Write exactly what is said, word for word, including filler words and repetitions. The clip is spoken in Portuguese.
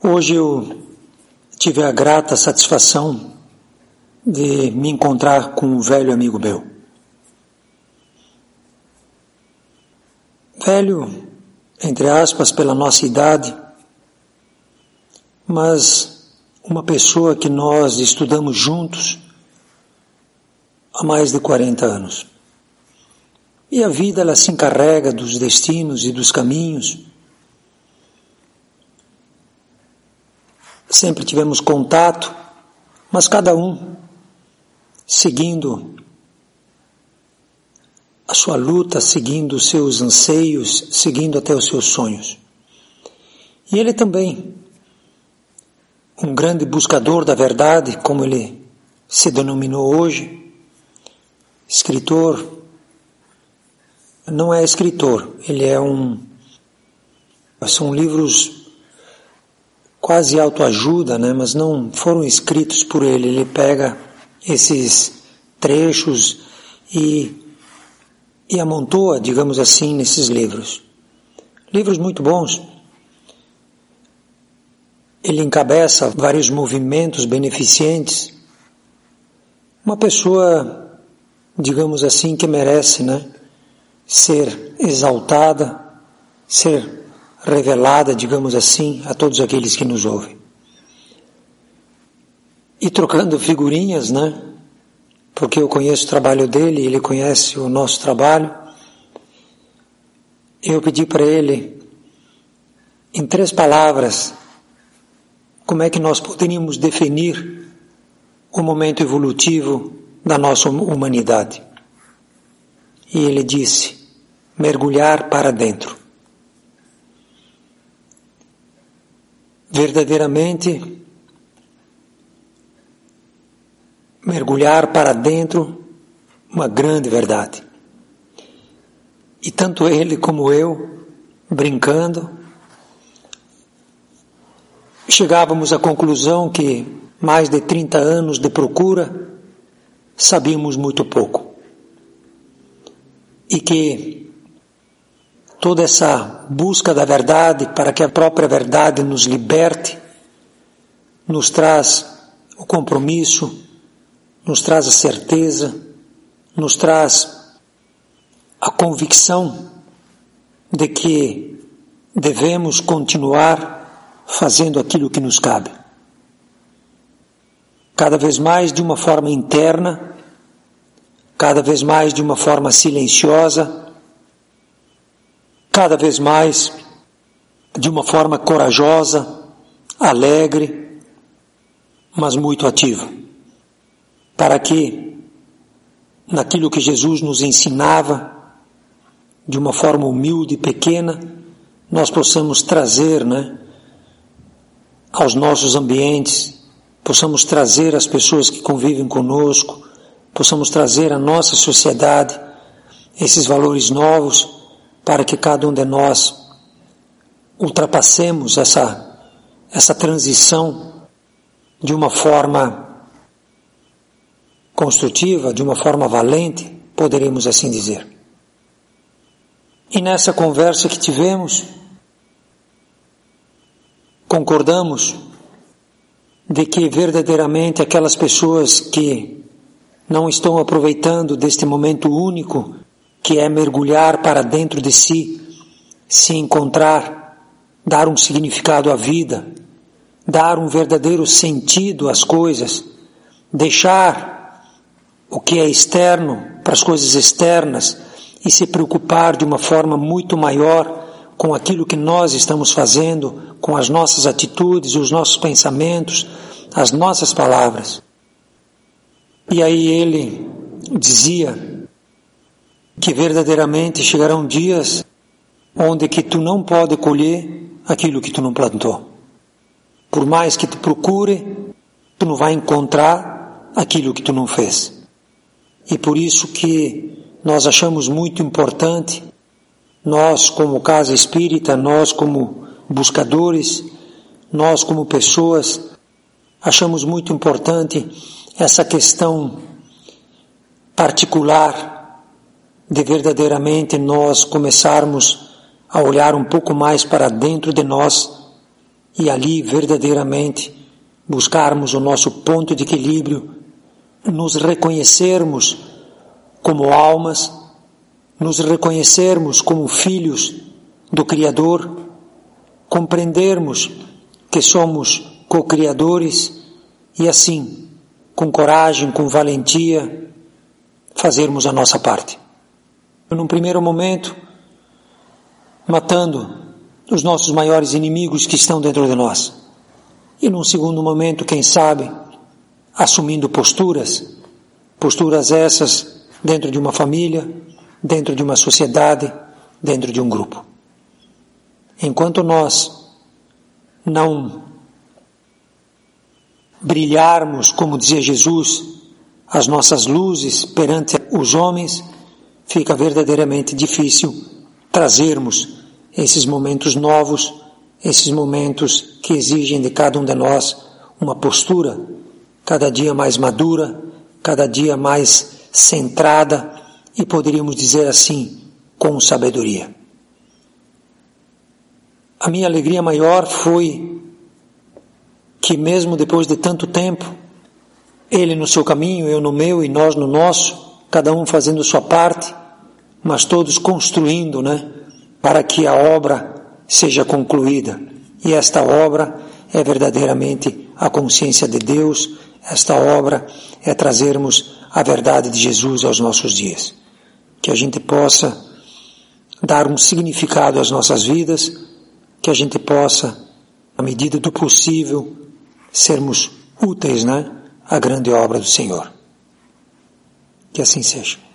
Hoje eu tive a grata satisfação de me encontrar com um velho amigo meu. Velho, entre aspas, pela nossa idade, mas uma pessoa que nós estudamos juntos há mais de quarenta anos. E a vida, ela se encarrega dos destinos e dos caminhos. Sempre tivemos contato, mas cada um seguindo a sua luta, seguindo os seus anseios, seguindo até os seus sonhos. E ele também, um grande buscador da verdade, como ele se denominou hoje, escritor, não é escritor, ele é um, são livros quase autoajuda, né? Mas não foram escritos por ele. Ele pega esses trechos e, e amontoa, digamos assim, nesses livros. Livros muito bons. Ele encabeça vários movimentos beneficentes. Uma pessoa, digamos assim, que merece, né, ser exaltada, ser revelada, digamos assim, a todos aqueles que nos ouvem. E trocando figurinhas, né? Porque eu conheço o trabalho dele, ele conhece o nosso trabalho. Eu pedi para ele, em três palavras, como é que nós poderíamos definir o momento evolutivo da nossa humanidade. E ele disse, mergulhar para dentro. Verdadeiramente, mergulhar para dentro, uma grande verdade. E tanto ele como eu, brincando, chegávamos à conclusão que mais de trinta anos de procura, sabíamos muito pouco. E que toda essa busca da verdade, para que a própria verdade nos liberte, nos traz o compromisso, nos traz a certeza, nos traz a convicção de que devemos continuar fazendo aquilo que nos cabe. Cada vez mais de uma forma interna, cada vez mais de uma forma silenciosa, cada vez mais de uma forma corajosa, alegre, mas muito ativa, para que naquilo que Jesus nos ensinava, de uma forma humilde e pequena, nós possamos trazer, né, aos nossos ambientes, possamos trazer às pessoas que convivem conosco, possamos trazer à nossa sociedade esses valores novos, para que cada um de nós ultrapassemos essa, essa transição de uma forma construtiva, de uma forma valente, poderemos assim dizer. E nessa conversa que tivemos, concordamos de que verdadeiramente aquelas pessoas que não estão aproveitando deste momento único, que é mergulhar para dentro de si, se encontrar, dar um significado à vida, dar um verdadeiro sentido às coisas, deixar o que é externo para as coisas externas e se preocupar de uma forma muito maior com aquilo que nós estamos fazendo, com as nossas atitudes, os nossos pensamentos, as nossas palavras. E aí ele dizia que verdadeiramente chegarão dias onde que tu não pode colher aquilo que tu não plantou. Por mais que tu procure, tu não vai encontrar aquilo que tu não fez. E por isso que nós achamos muito importante, nós como casa espírita, nós como buscadores, nós como pessoas, achamos muito importante essa questão particular de verdadeiramente nós começarmos a olhar um pouco mais para dentro de nós e ali verdadeiramente buscarmos o nosso ponto de equilíbrio, nos reconhecermos como almas, nos reconhecermos como filhos do Criador, compreendermos que somos co-criadores e assim, com coragem, com valentia, fazermos a nossa parte. Num primeiro momento, matando os nossos maiores inimigos que estão dentro de nós. E num segundo momento, quem sabe, assumindo posturas, posturas essas dentro de uma família, dentro de uma sociedade, dentro de um grupo. Enquanto nós não brilharmos, como dizia Jesus, as nossas luzes perante os homens, fica verdadeiramente difícil trazermos esses momentos novos, esses momentos que exigem de cada um de nós uma postura cada dia mais madura, cada dia mais centrada e poderíamos dizer assim, com sabedoria. A minha alegria maior foi que mesmo depois de tanto tempo, ele no seu caminho, eu no meu e nós no nosso, cada um fazendo sua parte, mas todos construindo, né, para que a obra seja concluída. E esta obra é verdadeiramente a consciência de Deus, esta obra é trazermos a verdade de Jesus aos nossos dias. Que a gente possa dar um significado às nossas vidas, que a gente possa, na medida do possível, sermos úteis, né, à grande obra do Senhor. Que assim seja.